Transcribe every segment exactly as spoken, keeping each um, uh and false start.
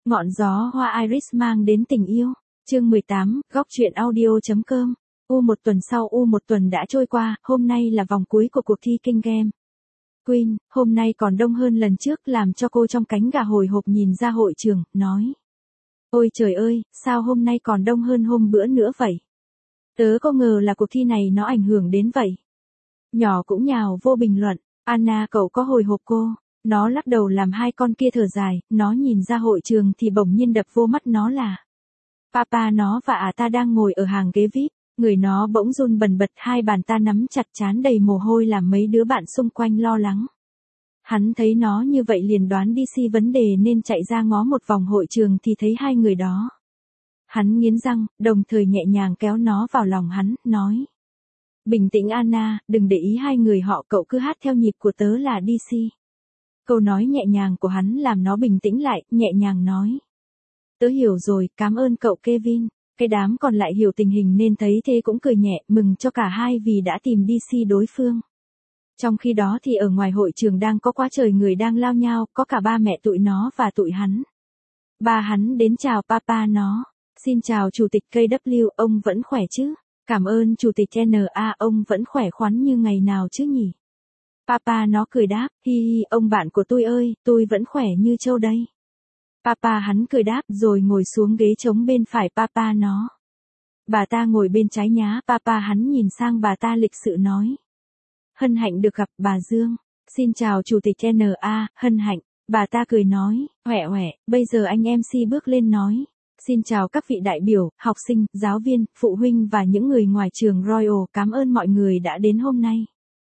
Ngọn gió hoa iris mang đến tình yêu. Chương mười tám, góc truyện audio.com. U một tuần sau U một tuần đã trôi qua, hôm nay là vòng cuối của cuộc thi King Game. Queen, hôm nay còn đông hơn lần trước làm cho cô trong cánh gà hồi hộp nhìn ra hội trường, nói. Ôi trời ơi, sao hôm nay còn đông hơn hôm bữa nữa vậy? Tớ có ngờ là cuộc thi này nó ảnh hưởng đến vậy. Nhỏ cũng nhào vô bình luận, Anna cậu có hồi hộp cô. Nó lắc đầu làm hai con kia thở dài, nó nhìn ra hội trường thì bỗng nhiên đập vô mắt nó là Papa nó và à ta đang ngồi ở hàng ghế vi ai pi, người nó bỗng run bần bật, hai bàn ta nắm chặt trán đầy mồ hôi làm mấy đứa bạn xung quanh lo lắng. Hắn thấy nó như vậy liền đoán đê xê vấn đề nên chạy ra ngó một vòng hội trường thì thấy hai người đó. Hắn nghiến răng, đồng thời nhẹ nhàng kéo nó vào lòng hắn, nói. Bình tĩnh Anna, đừng để ý hai người họ, cậu cứ hát theo nhịp của tớ là đê xê. Câu nói nhẹ nhàng của hắn làm nó bình tĩnh lại, nhẹ nhàng nói. Tớ hiểu rồi, cảm ơn cậu Kevin. Cái đám còn lại hiểu tình hình nên thấy thế cũng cười nhẹ, mừng cho cả hai vì đã tìm đê xê đối phương. Trong khi đó thì ở ngoài hội trường đang có quá trời người đang lao nhao, có cả ba mẹ tụi nó và tụi hắn. Ba hắn đến chào papa nó. Xin chào Chủ tịch ca vê, ông vẫn khỏe chứ? Cảm ơn Chủ tịch en a, ông vẫn khỏe khoắn như ngày nào chứ nhỉ? Papa nó cười đáp, hi hi, ông bạn của tôi ơi, tôi vẫn khỏe như trâu đây. Papa hắn cười đáp rồi ngồi xuống ghế trống bên phải papa nó. Bà ta ngồi bên trái nhá, papa hắn nhìn sang bà ta lịch sự nói. Hân hạnh được gặp bà Dương. Xin chào Chủ tịch en a, hân hạnh. Bà ta cười nói, huệ huệ, bây giờ anh em xê bước lên nói. Xin chào các vị đại biểu, học sinh, giáo viên, phụ huynh và những người ngoài trường Royal, cảm ơn mọi người đã đến hôm nay.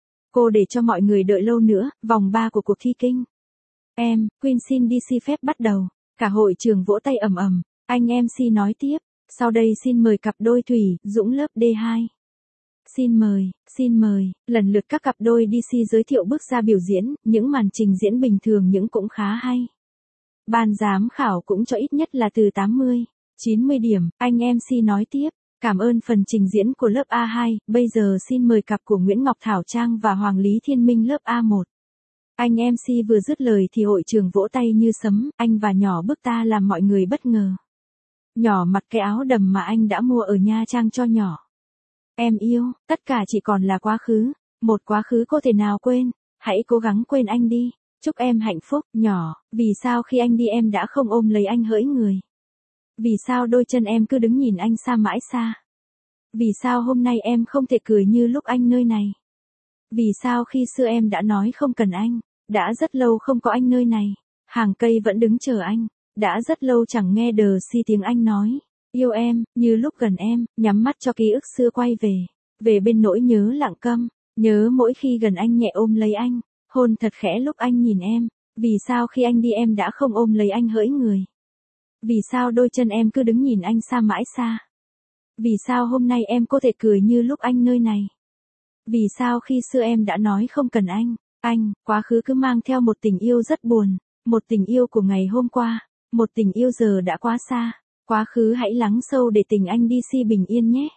Cô để cho mọi người đợi lâu nữa, vòng ba của cuộc thi King. Em, Queen xin đê xê phép bắt đầu. Cả hội trường vỗ tay ầm ầm, anh em xê nói tiếp, sau đây xin mời cặp đôi Thủy, Dũng lớp đê hai. Xin mời, xin mời, lần lượt các cặp đôi đê xê giới thiệu bước ra biểu diễn, những màn trình diễn bình thường nhưng cũng khá hay. Ban giám khảo cũng cho ít nhất là từ tám mươi, chín mươi điểm, anh em xê nói tiếp. Cảm ơn phần trình diễn của lớp a hai, bây giờ xin mời cặp của Nguyễn Ngọc Thảo Trang và Hoàng Lý Thiên Minh lớp a một. Anh em xê vừa dứt lời thì hội trường vỗ tay như sấm, anh và nhỏ bước ta làm mọi người bất ngờ. Nhỏ mặc cái áo đầm mà anh đã mua ở Nha Trang cho nhỏ. Em yêu, tất cả chỉ còn là quá khứ, một quá khứ có thể nào quên, hãy cố gắng quên anh đi, chúc em hạnh phúc, nhỏ, vì sao khi anh đi em đã không ôm lấy anh hỡi người? Vì sao đôi chân em cứ đứng nhìn anh xa mãi xa? Vì sao hôm nay em không thể cười như lúc anh nơi này? Vì sao khi xưa em đã nói không cần anh? Đã rất lâu không có anh nơi này. Hàng cây vẫn đứng chờ anh. Đã rất lâu chẳng nghe đờ si tiếng anh nói. Yêu em, như lúc gần em, nhắm mắt cho ký ức xưa quay về. Về bên nỗi nhớ lặng câm. Nhớ mỗi khi gần anh nhẹ ôm lấy anh. Hôn thật khẽ lúc anh nhìn em. Vì sao khi anh đi em đã không ôm lấy anh hỡi người? Vì sao đôi chân em cứ đứng nhìn anh xa mãi xa? Vì sao hôm nay em có thể cười như lúc anh nơi này? Vì sao khi xưa em đã nói không cần anh? Anh, quá khứ cứ mang theo một tình yêu rất buồn, một tình yêu của ngày hôm qua, một tình yêu giờ đã quá xa. Quá khứ hãy lắng sâu để tình anh đê xê bình yên nhé.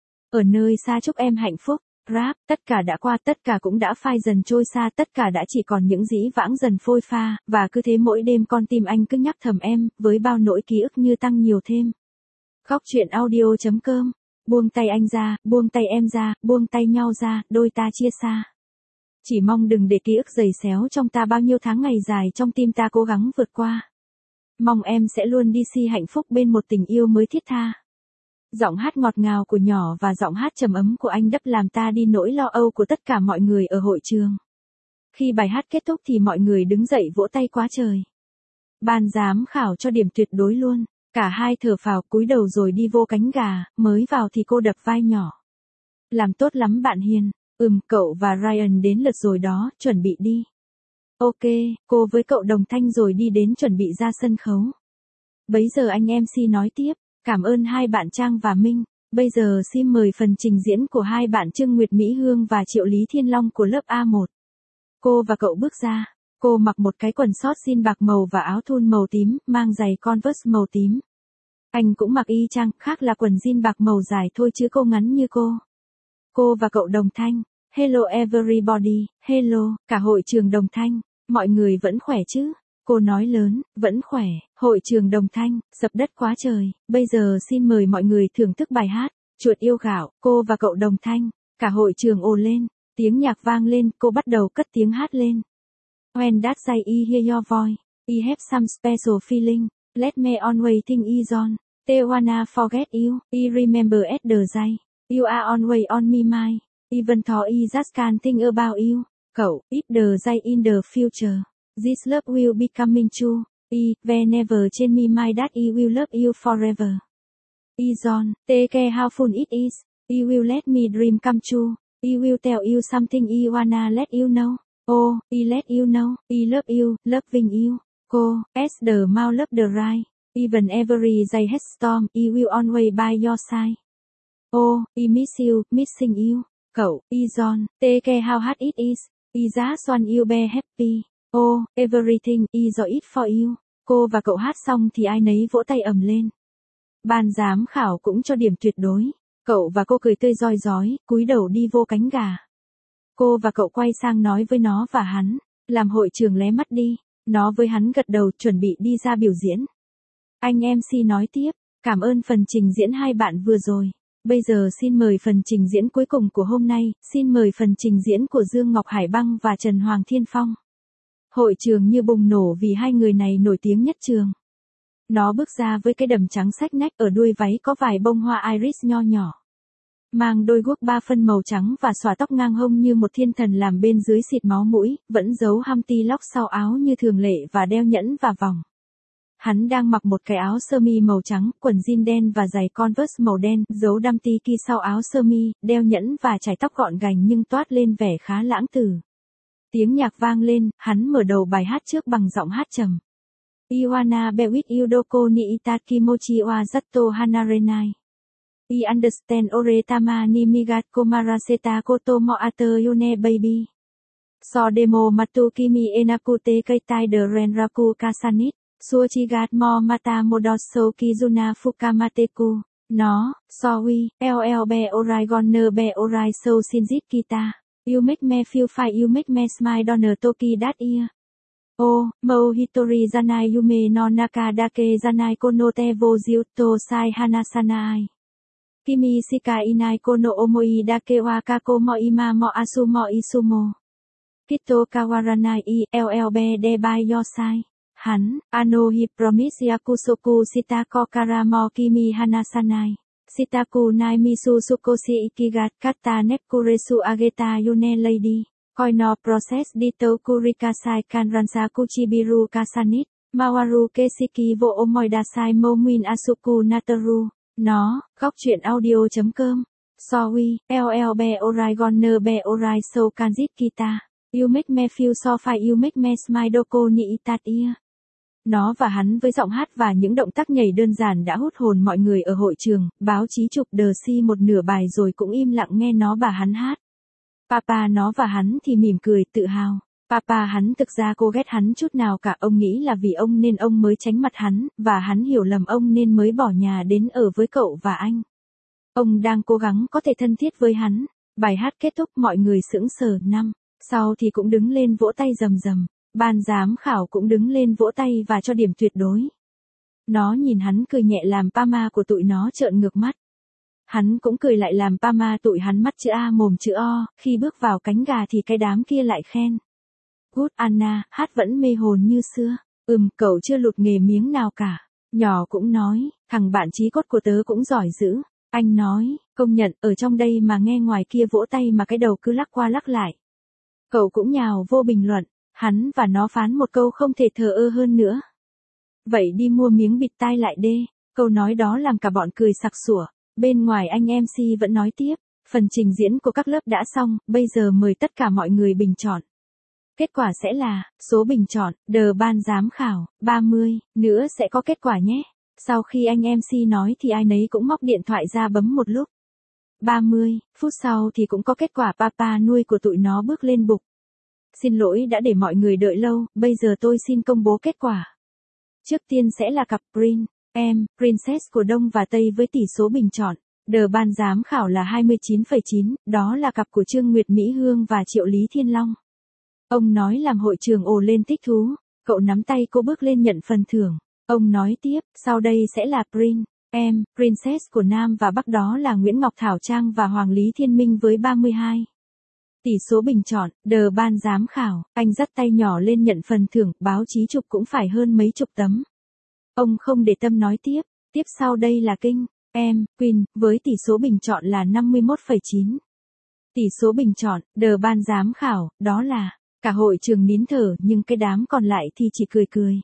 Ở nơi xa chúc em hạnh phúc. Rap, tất cả đã qua, tất cả cũng đã phai dần trôi xa, tất cả đã chỉ còn những dĩ vãng dần phôi pha, và cứ thế mỗi đêm con tim anh cứ nhắc thầm em, với bao nỗi ký ức như tăng nhiều thêm. Góc truyện audio.com. Buông tay anh ra, buông tay em ra, buông tay nhau ra, đôi ta chia xa. Chỉ mong đừng để ký ức dày xéo trong ta bao nhiêu tháng ngày dài trong tim ta cố gắng vượt qua. Mong em sẽ luôn đê xê hạnh phúc bên một tình yêu mới thiết tha. Giọng hát ngọt ngào của nhỏ và giọng hát trầm ấm của anh đắp làm ta đi nỗi lo âu của tất cả mọi người ở hội trường. Khi bài hát kết thúc thì mọi người đứng dậy vỗ tay quá trời. Ban giám khảo cho điểm tuyệt đối luôn. Cả hai thở phào cúi đầu rồi đi vô cánh gà, mới vào thì cô đập vai nhỏ. Làm tốt lắm bạn Hiền, ừm cậu và Ryan đến lượt rồi đó, chuẩn bị đi. Ok, cô với cậu đồng thanh rồi đi đến chuẩn bị ra sân khấu. Bấy giờ anh em xê nói tiếp, cảm ơn hai bạn Trang và Minh, bây giờ xin mời phần trình diễn của hai bạn Trương Nguyệt Mỹ Hương và Triệu Lý Thiên Long của lớp a một. Cô và cậu bước ra, cô mặc một cái quần sót jean bạc màu và áo thun màu tím, mang giày Converse màu tím. Anh cũng mặc y chang, khác là quần jean bạc màu dài thôi chứ cô ngắn như cô. Cô và cậu đồng thanh, hello everybody, hello, cả hội trường đồng thanh, mọi người vẫn khỏe chứ? Cô nói lớn, vẫn khỏe, Hội trường đồng thanh, sập đất quá trời, bây giờ xin mời mọi người thưởng thức bài hát, Chuột yêu gạo, cô và cậu đồng thanh, cả hội trường ồ lên, tiếng nhạc vang lên, cô bắt đầu cất tiếng hát lên. When that day I hear your voice, I have some special feeling, let me always think is on, they wanna forget you, I remember at the day, you are always on my mind, even though I just can't think about you, cậu, if the day in the future, this love will be coming true. I, whenever change me mind that I will love you forever. I John, take care how fun it is. I will let me dream come true. I will tell you something I wanna let you know. Oh, I let you know. I love you, loving you. Cô, as the mouth love the right. Even every day has storm, I will always by your side. Oh, I miss you, missing you. Cậu, I John, take care how hard it is. I just want you be happy. Oh, everything is it for you. Cô và cậu hát xong thì ai nấy vỗ tay ầm lên. Ban giám khảo cũng cho điểm tuyệt đối. Cậu và cô cười tươi rói rói, cúi đầu đi vô cánh gà. Cô và cậu quay sang nói với nó và hắn, làm hội trường lé mắt đi. Nó với hắn gật đầu chuẩn bị đi ra biểu diễn. Anh em xê nói tiếp, cảm ơn phần trình diễn hai bạn vừa rồi. Bây giờ xin mời phần trình diễn cuối cùng của hôm nay, xin mời phần trình diễn của Dương Ngọc Hải Băng và Trần Hoàng Thiên Phong. Hội trường như bùng nổ vì hai người này nổi tiếng nhất trường. Nó bước ra với cái đầm trắng xách nách, ở đuôi váy có vài bông hoa iris nho nhỏ. Mang đôi guốc ba phân màu trắng và xõa tóc ngang hông như một thiên thần làm bên dưới xịt máu mũi, vẫn giấu Humpty lóc sau áo như thường lệ và đeo nhẫn và vòng. Hắn đang mặc một cái áo sơ mi màu trắng, quần jean đen và giày Converse màu đen, giấu Dumpty Key sau áo sơ mi, đeo nhẫn và chải tóc gọn gành nhưng toát lên vẻ khá lãng tử. Tiếng nhạc vang lên, hắn mở đầu bài hát trước bằng giọng hát trầm. Iwana be with you doko ni itaki mochi wa zatto hanarenai. I understand oretama ni migat komaraseta koto mo ate yone baby. So demo matukimi enakute kaitai de renraku kasanit. Suchigat mo mata modoso kizuna fukamateku. Nó, sorry, llb orai goner be orai so shinjit kita. You make me feel fine, you make me smile, donor toki that ear. Oh, mo hitori zanai yume no nakadake zanai kono te wo jiuto sai hanasanai. Kimi shika inai kono omoi dake wa kako mo ima mo asu mo isumo. Kito kawaranai i llb de by your side. Hắn, ano hi promise yakusoku shitako karamo kimi hanasanai. Shitaku nai misu sukoshi ikigat kata nepkuresu ageta yune lady. Koino process dito kurikasai kanransa kuchibiru kasanit. Mawaru kesiki wo omoidasai momin asuku nataru. Nó, góc truyện audio chấm com. Sorry, llb orai goner be orai so kanjit kita. You make me feel so fine, you make me smile doko ni itatia. Nó và hắn với giọng hát và những động tác nhảy đơn giản đã hút hồn mọi người ở hội trường, báo chí chụp đờ si một nửa bài rồi cũng im lặng nghe nó và hắn hát. Papa nó và hắn thì mỉm cười, tự hào. Papa hắn thực ra cô ghét hắn chút nào cả, ông nghĩ là vì ông nên ông mới tránh mặt hắn, và hắn hiểu lầm ông nên mới bỏ nhà đến ở với cậu và anh. Ông đang cố gắng có thể thân thiết với hắn. Bài hát kết thúc mọi người sững sờ, năm sau thì cũng đứng lên vỗ tay rầm rầm. Ban giám khảo cũng đứng lên vỗ tay và cho điểm tuyệt đối. Nó nhìn hắn cười nhẹ làm Pama của tụi nó trợn ngược mắt. Hắn cũng cười lại làm Pama tụi hắn mắt chữ A mồm chữ O, khi bước vào cánh gà thì cái đám kia lại khen. Good Anna, hát vẫn mê hồn như xưa. Ừm, cậu chưa lụt nghề miếng nào cả. Nhỏ cũng nói, thằng bạn chí cốt của tớ cũng giỏi dữ. Anh nói, công nhận, ở trong đây mà nghe ngoài kia vỗ tay mà cái đầu cứ lắc qua lắc lại. Cậu cũng nhào vô bình luận. Hắn và nó phán một câu không thể thờ ơ hơn nữa. Vậy đi mua miếng bịt tai lại đê. Câu nói đó làm cả bọn cười sặc sủa. Bên ngoài anh em xê vẫn nói tiếp. Phần trình diễn của các lớp đã xong, bây giờ mời tất cả mọi người bình chọn. Kết quả sẽ là, số bình chọn, đờ ban giám khảo, ba mươi, nữa sẽ có kết quả nhé. Sau khi anh em xê nói thì ai nấy cũng móc điện thoại ra bấm một lúc. ba mươi phút sau thì cũng có kết quả, papa nuôi của tụi nó bước lên bục. Xin lỗi đã để mọi người đợi lâu, bây giờ tôi xin công bố kết quả. Trước tiên sẽ là cặp Prince, em, Princess của Đông và Tây với tỷ số bình chọn. Đờ ban giám khảo là hai mươi chín phẩy chín, đó là cặp của Trương Nguyệt Mỹ Hương và Triệu Lý Thiên Long. Ông nói làm hội trường ồ lên thích thú, cậu nắm tay cô bước lên nhận phần thưởng. Ông nói tiếp, sau đây sẽ là Prince, em, Princess của Nam và Bắc, đó là Nguyễn Ngọc Thảo Trang và Hoàng Lý Thiên Minh với ba mươi hai tỷ số bình chọn, đờ ban giám khảo, anh dắt tay nhỏ lên nhận phần thưởng, báo chí chụp cũng phải hơn mấy chục tấm. Ông không để tâm nói tiếp, tiếp sau đây là King, em, Queen, với tỷ số bình chọn là năm mươi mốt phẩy chín. Tỷ số bình chọn, đờ ban giám khảo, đó là, cả hội trường nín thở nhưng cái đám còn lại thì chỉ cười cười.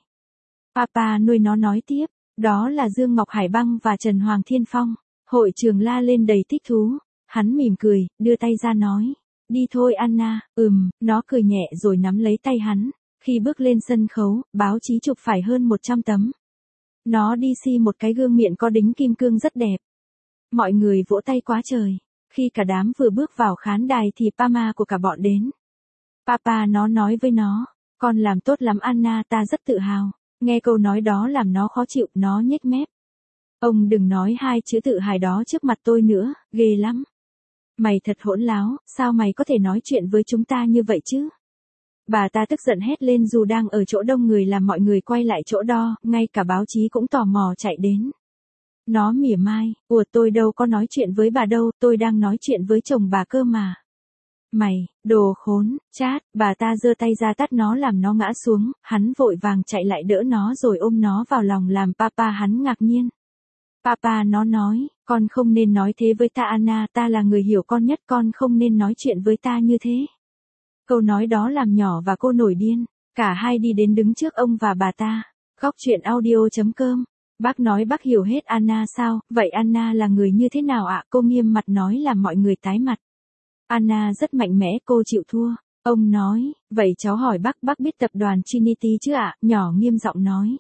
Papa nuôi nó nói tiếp, đó là Dương Ngọc Hải Băng và Trần Hoàng Thiên Phong. Hội trường la lên đầy thích thú, hắn mỉm cười, đưa tay ra nói. Đi thôi Anna, ừm, nó cười nhẹ rồi nắm lấy tay hắn. Khi bước lên sân khấu, báo chí chụp phải hơn một trăm tấm. Nó đi xi một cái gương miệng có đính kim cương rất đẹp. Mọi người vỗ tay quá trời. Khi cả đám vừa bước vào khán đài thì Pama của cả bọn đến. Papa nó nói với nó, con làm tốt lắm Anna, ta rất tự hào. Nghe câu nói đó làm nó khó chịu, nó nhếch mép. Ông đừng nói hai chữ tự hài đó trước mặt tôi nữa, ghê lắm. Mày thật hỗn láo, sao mày có thể nói chuyện với chúng ta như vậy chứ? Bà ta tức giận hét lên dù đang ở chỗ đông người làm mọi người quay lại chỗ đo, ngay cả báo chí cũng tò mò chạy đến. Nó mỉa mai, ủa tôi đâu có nói chuyện với bà đâu, tôi đang nói chuyện với chồng bà cơ mà. Mày, đồ khốn, chát, bà ta giơ tay ra tát nó làm nó ngã xuống, hắn vội vàng chạy lại đỡ nó rồi ôm nó vào lòng làm papa hắn ngạc nhiên. Papa nó nói, con không nên nói thế với ta Anna, ta là người hiểu con nhất, con không nên nói chuyện với ta như thế. Câu nói đó làm nhỏ và cô nổi điên, cả hai đi đến đứng trước ông và bà ta. Góc chuyện audio chấm com. Bác nói bác hiểu hết Anna sao, vậy Anna là người như thế nào ạ? Cô nghiêm mặt nói làm mọi người tái mặt. Anna rất mạnh mẽ, cô chịu thua. Ông nói, vậy cháu hỏi bác, bác biết tập đoàn Trinity chứ ạ? Nhỏ nghiêm giọng nói.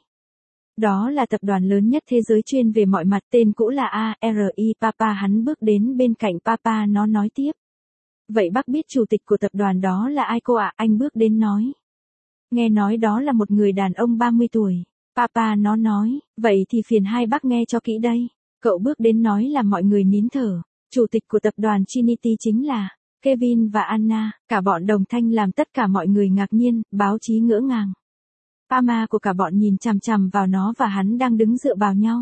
Đó là tập đoàn lớn nhất thế giới chuyên về mọi mặt, tên cũ là a rờ i. Papa hắn bước đến bên cạnh Papa nó nói tiếp. Vậy bác biết chủ tịch của tập đoàn đó là ai cô ạ? Anh bước đến nói. Nghe nói đó là một người đàn ông ba mươi tuổi. Papa nó nói, vậy thì phiền hai bác nghe cho kỹ đây. Cậu bước đến nói làm mọi người nín thở. Chủ tịch của tập đoàn Trinity chính là Kevin và Anna, cả bọn đồng thanh làm tất cả mọi người ngạc nhiên, báo chí ngỡ ngàng. Pama của cả bọn nhìn chằm chằm vào nó và hắn đang đứng dựa vào nhau.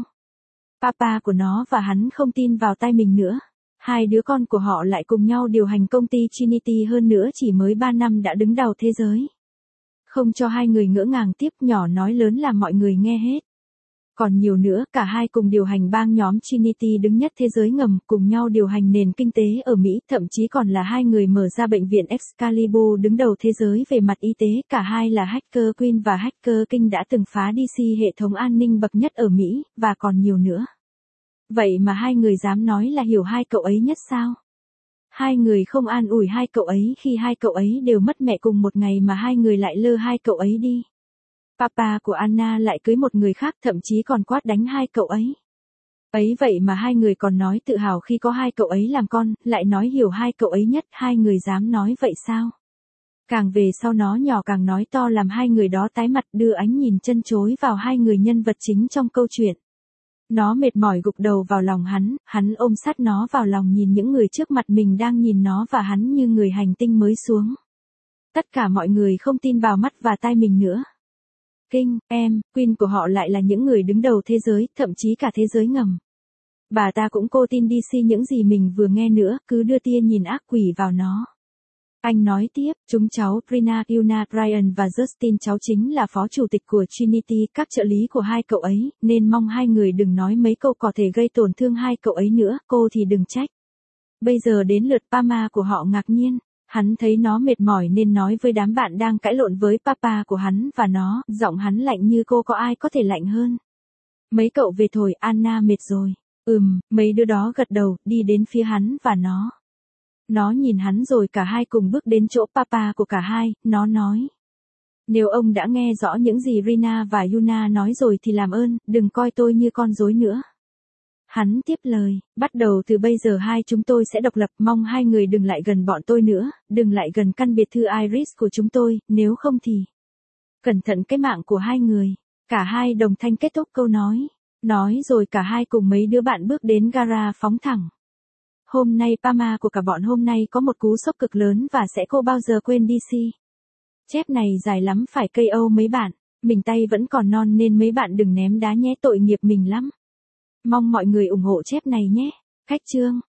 Papa của nó và hắn không tin vào tai mình nữa. Hai đứa con của họ lại cùng nhau điều hành công ty Trinity, hơn nữa chỉ mới ba năm đã đứng đầu thế giới. Không cho hai người ngỡ ngàng tiếp, nhỏ nói lớn làm mọi người nghe hết. Còn nhiều nữa, cả hai cùng điều hành bang nhóm Trinity đứng nhất thế giới ngầm, cùng nhau điều hành nền kinh tế ở Mỹ, thậm chí còn là hai người mở ra bệnh viện Excalibur đứng đầu thế giới về mặt y tế, cả hai là Hacker Queen và Hacker King đã từng phá đê xê hệ thống an ninh bậc nhất ở Mỹ, và còn nhiều nữa. Vậy mà hai người dám nói là hiểu hai cậu ấy nhất sao? Hai người không an ủi hai cậu ấy khi hai cậu ấy đều mất mẹ cùng một ngày mà hai người lại lơ hai cậu ấy đi. Papa của Anna lại cưới một người khác, thậm chí còn quát đánh hai cậu ấy. Ấy vậy mà hai người còn nói tự hào khi có hai cậu ấy làm con, lại nói hiểu hai cậu ấy nhất, hai người dám nói vậy sao? Càng về sau nó nhỏ càng nói to làm hai người đó tái mặt, đưa ánh nhìn chân chối vào hai người nhân vật chính trong câu chuyện. Nó mệt mỏi gục đầu vào lòng hắn, hắn ôm sát nó vào lòng nhìn những người trước mặt mình đang nhìn nó và hắn như người hành tinh mới xuống. Tất cả mọi người không tin vào mắt và tai mình nữa. King, em, Queen của họ lại là những người đứng đầu thế giới, thậm chí cả thế giới ngầm. Bà ta cũng cô tin đê xê những gì mình vừa nghe nữa, cứ đưa tia nhìn ác quỷ vào nó. Anh nói tiếp, chúng cháu, Prina, Yuna, Brian và Justin cháu chính là phó chủ tịch của Trinity, các trợ lý của hai cậu ấy, nên mong hai người đừng nói mấy câu có thể gây tổn thương hai cậu ấy nữa, cô thì đừng trách. Bây giờ đến lượt Pama của họ ngạc nhiên. Hắn thấy nó mệt mỏi nên nói với đám bạn đang cãi lộn với papa của hắn và nó, giọng hắn lạnh như cô có ai có thể lạnh hơn. Mấy cậu về thôi, Anna mệt rồi. Ừm, mấy đứa đó gật đầu, đi đến phía hắn và nó. Nó nhìn hắn rồi cả hai cùng bước đến chỗ papa của cả hai, nó nói. Nếu ông đã nghe rõ những gì Rina và Yuna nói rồi thì làm ơn, đừng coi tôi như con rối nữa. Hắn tiếp lời, bắt đầu từ bây giờ hai chúng tôi sẽ độc lập, mong hai người đừng lại gần bọn tôi nữa, đừng lại gần căn biệt thự Iris của chúng tôi, nếu không thì... Cẩn thận cái mạng của hai người. Cả hai đồng thanh kết thúc câu nói. Nói rồi cả hai cùng mấy đứa bạn bước đến gara phóng thẳng. Hôm nay Pama của cả bọn hôm nay có một cú sốc cực lớn và sẽ không bao giờ quên đê xê. Chép này dài lắm phải cây âu mấy bạn. Mình tay vẫn còn non nên mấy bạn đừng ném đá nhé, tội nghiệp mình lắm. Mong mọi người ủng hộ chép này nhé. Khách chương.